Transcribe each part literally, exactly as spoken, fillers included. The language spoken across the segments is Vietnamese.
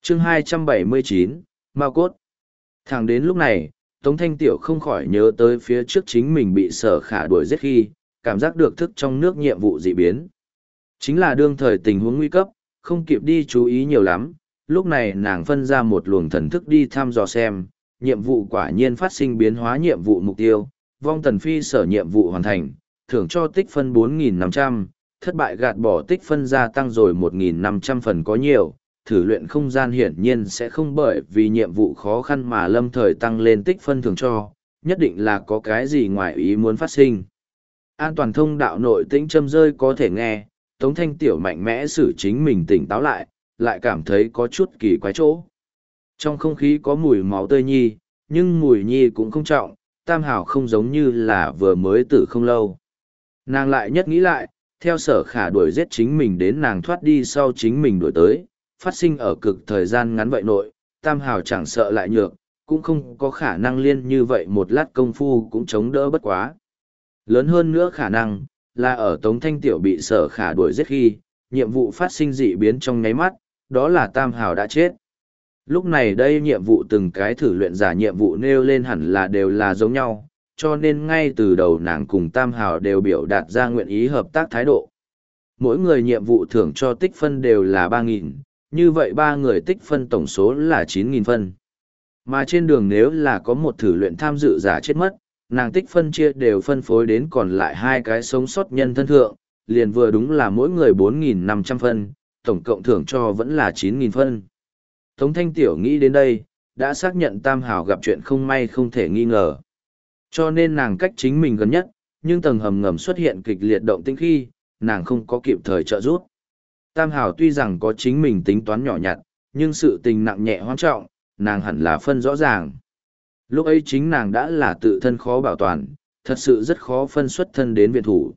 chương hai trăm bảy mươi chín, Mao Cốt. Thẳng đến lúc này, Tống Thanh Tiểu không khỏi nhớ tới phía trước chính mình bị Sở Khả đuổi giết khi, cảm giác được thức trong nước nhiệm vụ dị biến. Chính là đương thời tình huống nguy cấp, không kịp đi chú ý nhiều lắm, lúc này nàng phân ra một luồng thần thức đi thăm dò xem, nhiệm vụ quả nhiên phát sinh biến hóa nhiệm vụ mục tiêu, vong tần phi sở nhiệm vụ hoàn thành, thưởng cho tích phân bốn nghìn năm trăm, thất bại gạt bỏ tích phân gia tăng rồi một nghìn năm trăm phần có nhiều, thử luyện không gian hiển nhiên sẽ không bởi vì nhiệm vụ khó khăn mà lâm thời tăng lên tích phân thưởng cho, nhất định là có cái gì ngoài ý muốn phát sinh. An toàn thông đạo nội tĩnh châm rơi có thể nghe, Tống Thanh Tiểu mạnh mẽ xử chính mình tỉnh táo lại, lại cảm thấy có chút kỳ quái chỗ. Trong không khí có mùi máu tươi nhi, nhưng mùi nhi cũng không trọng, Tam Hảo không giống như là vừa mới tử không lâu. Nàng lại nhất nghĩ lại, theo Sở Khả đuổi giết chính mình đến nàng thoát đi sau chính mình đuổi tới, phát sinh ở cực thời gian ngắn vậy nội, Tam Hảo chẳng sợ lại nhược, cũng không có khả năng liên như vậy một lát công phu cũng chống đỡ bất quá. Lớn hơn nữa khả năng, là ở Tống Thanh Tiểu bị Sở Khả đuổi giết khi, nhiệm vụ phát sinh dị biến trong nháy mắt, đó là Tam Hảo đã chết. Lúc này đây nhiệm vụ từng cái thử luyện giả nhiệm vụ nêu lên hẳn là đều là giống nhau, cho nên ngay từ đầu nàng cùng Tam Hảo đều biểu đạt ra nguyện ý hợp tác thái độ. Mỗi người nhiệm vụ thưởng cho tích phân đều là ba nghìn, như vậy ba người tích phân tổng số là chín nghìn phân. Mà trên đường nếu là có một thử luyện tham dự giả chết mất, nàng tích phân chia đều phân phối đến còn lại hai cái sống sót nhân thân thượng, liền vừa đúng là mỗi người bốn nghìn năm trăm phân, tổng cộng thưởng cho vẫn là chín nghìn phân. Tống Thanh Tiểu nghĩ đến đây, đã xác nhận Tam Hảo gặp chuyện không may không thể nghi ngờ. Cho nên nàng cách chính mình gần nhất, nhưng tầng hầm ngầm xuất hiện kịch liệt động tĩnh khi, nàng không có kịp thời trợ giúp. Tam Hảo tuy rằng có chính mình tính toán nhỏ nhặt, nhưng sự tình nặng nhẹ hoang trọng, nàng hẳn là phân rõ ràng. Lúc ấy chính nàng đã là tự thân khó bảo toàn, thật sự rất khó phân xuất thân đến viện thủ.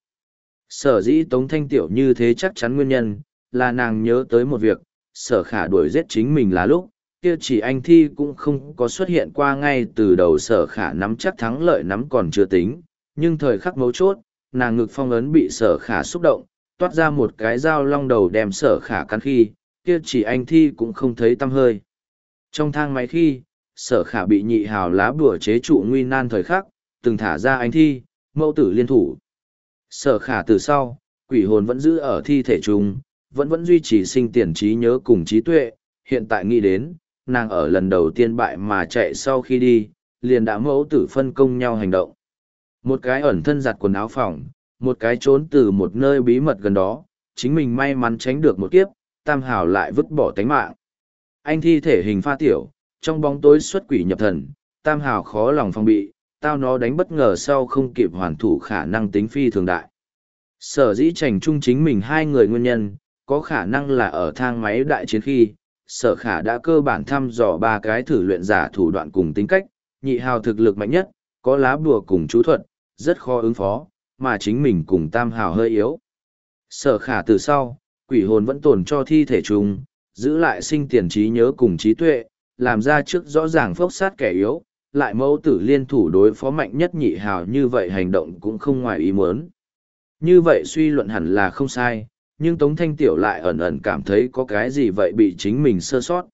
Sở dĩ Tống Thanh Tiểu như thế chắc chắn nguyên nhân, là nàng nhớ tới một việc, Sở Khả đuổi giết chính mình là lúc, kia chỉ anh thi cũng không có xuất hiện qua ngay từ đầu Sở Khả nắm chắc thắng lợi nắm còn chưa tính, nhưng thời khắc mấu chốt, nàng ngực phong ấn bị Sở Khả xúc động, toát ra một cái dao long đầu đem Sở Khả cắn khi, kia chỉ anh thi cũng không thấy tăm hơi. Trong thang máy khi, Sở Khả bị nhị hào lá bùa chế trụ nguy nan thời khắc, từng thả ra anh thi, mẫu tử liên thủ. Sở Khả từ sau, quỷ hồn vẫn giữ ở thi thể chung, vẫn vẫn duy trì sinh tiền trí nhớ cùng trí tuệ, hiện tại nghĩ đến, nàng ở lần đầu tiên bại mà chạy sau khi đi, liền đã mẫu tử phân công nhau hành động. Một cái ẩn thân giặt quần áo phòng, một cái trốn từ một nơi bí mật gần đó, chính mình may mắn tránh được một kiếp, Tam Hảo lại vứt bỏ tánh mạng. Anh thi thể hình pha tiểu, trong bóng tối xuất quỷ nhập thần, Tam Hảo khó lòng phòng bị, tao nó đánh bất ngờ sau không kịp hoàn thủ khả năng tính phi thường đại. Sở dĩ trành chung chính mình hai người nguyên nhân, có khả năng là ở thang máy đại chiến khi, Sở Khả đã cơ bản thăm dò ba cái thử luyện giả thủ đoạn cùng tính cách, nhị hào thực lực mạnh nhất, có lá bùa cùng chú thuật, rất khó ứng phó, mà chính mình cùng Tam Hào hơi yếu. Sở Khả từ sau, quỷ hồn vẫn tồn cho thi thể chung, giữ lại sinh tiền trí nhớ cùng trí tuệ, làm ra trước rõ ràng phốc sát kẻ yếu, lại mẫu tử liên thủ đối phó mạnh nhất nhị hào như vậy hành động cũng không ngoài ý muốn. Như vậy suy luận hẳn là không sai, nhưng Tống Thanh Tiểu lại ẩn ẩn cảm thấy có cái gì vậy bị chính mình sơ sót.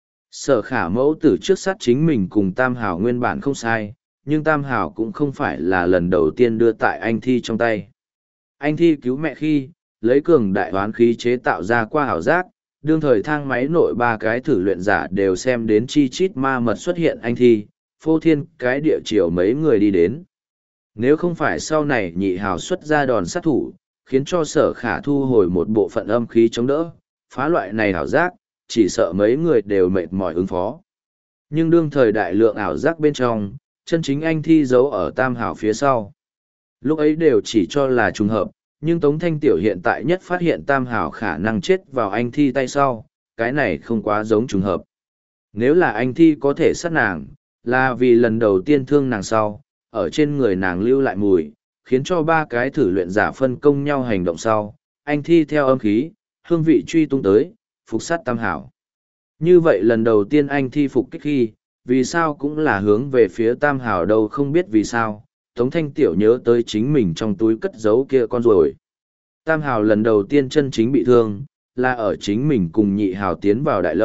Sở Khả mẫu tử trước sát chính mình cùng Tam Hảo nguyên bản không sai, nhưng Tam Hảo cũng không phải là lần đầu tiên đưa tại anh thi trong tay. Anh thi cứu mẹ khi, lấy cường đại hoán khí chế tạo ra qua hảo giác, đương thời thang máy nội ba cái thử luyện giả đều xem đến chi chít ma mật xuất hiện anh thi, phô thiên cái địa chiều mấy người đi đến. Nếu không phải sau này nhị hào xuất ra đòn sát thủ, khiến cho Sở Khả thu hồi một bộ phận âm khí chống đỡ, phá loại này ảo giác, chỉ sợ mấy người đều mệt mỏi ứng phó. Nhưng đương thời đại lượng ảo giác bên trong, chân chính anh thi giấu ở Tam Hảo phía sau. Lúc ấy đều chỉ cho là trùng hợp, nhưng Tống Thanh Tiểu hiện tại nhất phát hiện Tam Hảo khả năng chết vào anh thi tay sau, cái này không quá giống trùng hợp. Nếu là anh thi có thể sát nàng, là vì lần đầu tiên thương nàng sau, ở trên người nàng lưu lại mùi, khiến cho ba cái thử luyện giả phân công nhau hành động sau, anh thi theo âm khí, hương vị truy tung tới, phục sát Tam Hảo. Như vậy lần đầu tiên anh thi phục kích khi, vì sao cũng là hướng về phía Tam Hảo đâu không biết vì sao, Tống Thanh Tiểu nhớ tới chính mình trong túi cất giấu kia con ruồi. Tam Hảo lần đầu tiên chân chính bị thương, là ở chính mình cùng nhị Hảo tiến vào đại lâu,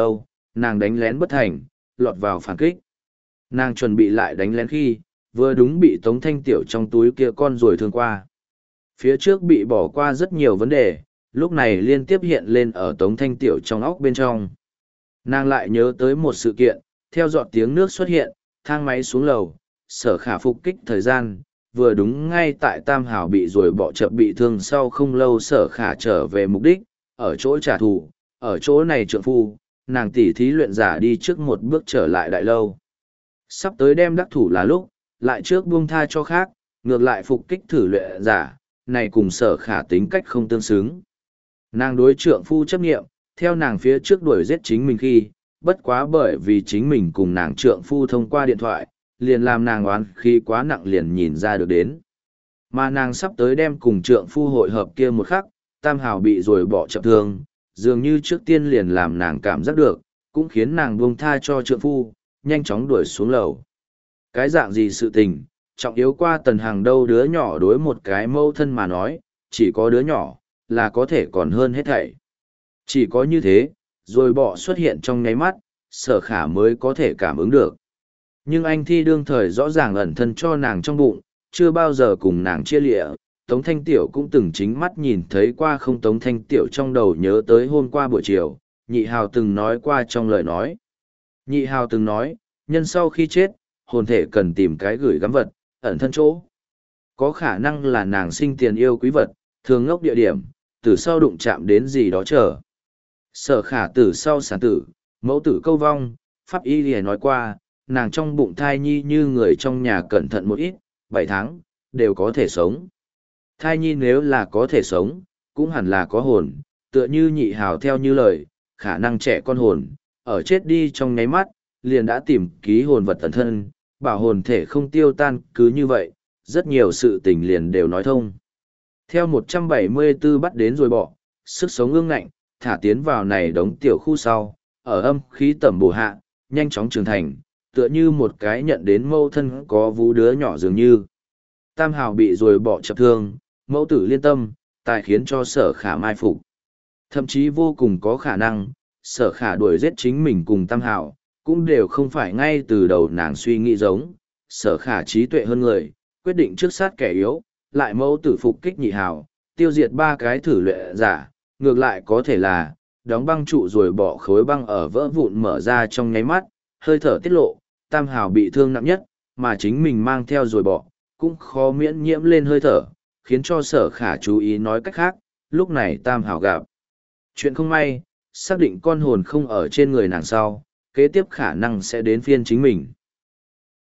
nàng đánh lén bất thành, lọt vào phản kích. Nàng chuẩn bị lại đánh lén khi, vừa đúng bị Tống Thanh Tiểu trong túi kia con rồi thương qua. Phía trước bị bỏ qua rất nhiều vấn đề, lúc này liên tiếp hiện lên ở Tống Thanh Tiểu trong óc bên trong. Nàng lại nhớ tới một sự kiện, theo giọt tiếng nước xuất hiện, thang máy xuống lầu, Sở Khả phục kích thời gian, vừa đúng ngay tại Tam Hảo bị rồi bỏ chập bị thương sau không lâu Sở Khả trở về mục đích, ở chỗ trả thù, ở chỗ này trượng phu, nàng tỉ thí luyện giả đi trước một bước trở lại đại lâu. Sắp tới đem đắc thủ là lúc, lại trước buông tha cho khác, ngược lại phục kích thử luyện giả, này cùng Sở Khả tính cách không tương xứng. Nàng đối trượng phu chấp nghiệm, theo nàng phía trước đuổi giết chính mình khi, bất quá bởi vì chính mình cùng nàng trượng phu thông qua điện thoại, liền làm nàng oán khi quá nặng liền nhìn ra được đến. Mà nàng sắp tới đem cùng trượng phu hội hợp kia một khắc, Tam Hào bị rồi bỏ chậm thương, dường như trước tiên liền làm nàng cảm giác được, cũng khiến nàng buông tha cho trượng phu, nhanh chóng đuổi xuống lầu. Cái dạng gì sự tình, trọng yếu qua Tần Hằng đâu, đứa nhỏ đối một cái mâu thân mà nói, chỉ có đứa nhỏ, là có thể còn hơn hết thảy. Chỉ có như thế, rồi bỏ xuất hiện trong nháy mắt, Sở Khả mới có thể cảm ứng được. Nhưng anh thi đương thời rõ ràng ẩn thân cho nàng trong bụng, chưa bao giờ cùng nàng chia lịa. Tống Thanh Tiểu cũng từng chính mắt nhìn thấy qua không. Tống Thanh Tiểu trong đầu nhớ tới hôm qua buổi chiều, Nhị Hào từng nói qua trong lời nói. Nhị Hào từng nói, nhân sau khi chết, hồn thể cần tìm cái gửi gắm vật, ẩn thân chỗ. Có khả năng là nàng sinh tiền yêu quý vật, thường ngốc địa điểm, từ sau đụng chạm đến gì đó chờ. Sở Khả từ sau sản tử, mẫu tử câu vong, pháp y lìa nói qua, nàng trong bụng thai nhi như người trong nhà cẩn thận một ít, bảy tháng, đều có thể sống. Thai nhi nếu là có thể sống, cũng hẳn là có hồn, tựa như Nhị Hào theo như lời, khả năng trẻ con hồn, ở chết đi trong nháy mắt, liền đã tìm ký hồn vật tần thân, bảo hồn thể không tiêu tan, cứ như vậy, rất nhiều sự tình liền đều nói thông. Theo một trăm bảy mươi tư bắt đến rồi bỏ, sức sống ương ngạnh, thả tiến vào này đống tiểu khu sau, ở âm khí tẩm bổ hạ, nhanh chóng trưởng thành, tựa như một cái nhận đến mâu thân có vú đứa nhỏ dường như. Tam Hào bị rồi bỏ chập thương, mẫu tử liên tâm, tài khiến cho Sở Khả mai phục. Thậm chí vô cùng có khả năng, Sở Khả đuổi giết chính mình cùng Tam Hào, cũng đều không phải ngay từ đầu nàng suy nghĩ giống. Sở Khả trí tuệ hơn người, quyết định trước sát kẻ yếu, lại mẫu tử phục kích Nhị Hào, tiêu diệt ba cái thử luyện giả, ngược lại có thể là, đóng băng trụ rồi bỏ khối băng ở vỡ vụn mở ra trong nháy mắt, hơi thở tiết lộ, Tam Hào bị thương nặng nhất, mà chính mình mang theo rồi bỏ, cũng khó miễn nhiễm lên hơi thở, khiến cho Sở Khả chú ý. Nói cách khác, lúc này Tam Hào gặp chuyện không may, xác định con hồn không ở trên người nàng sau, kế tiếp khả năng sẽ đến phiên chính mình.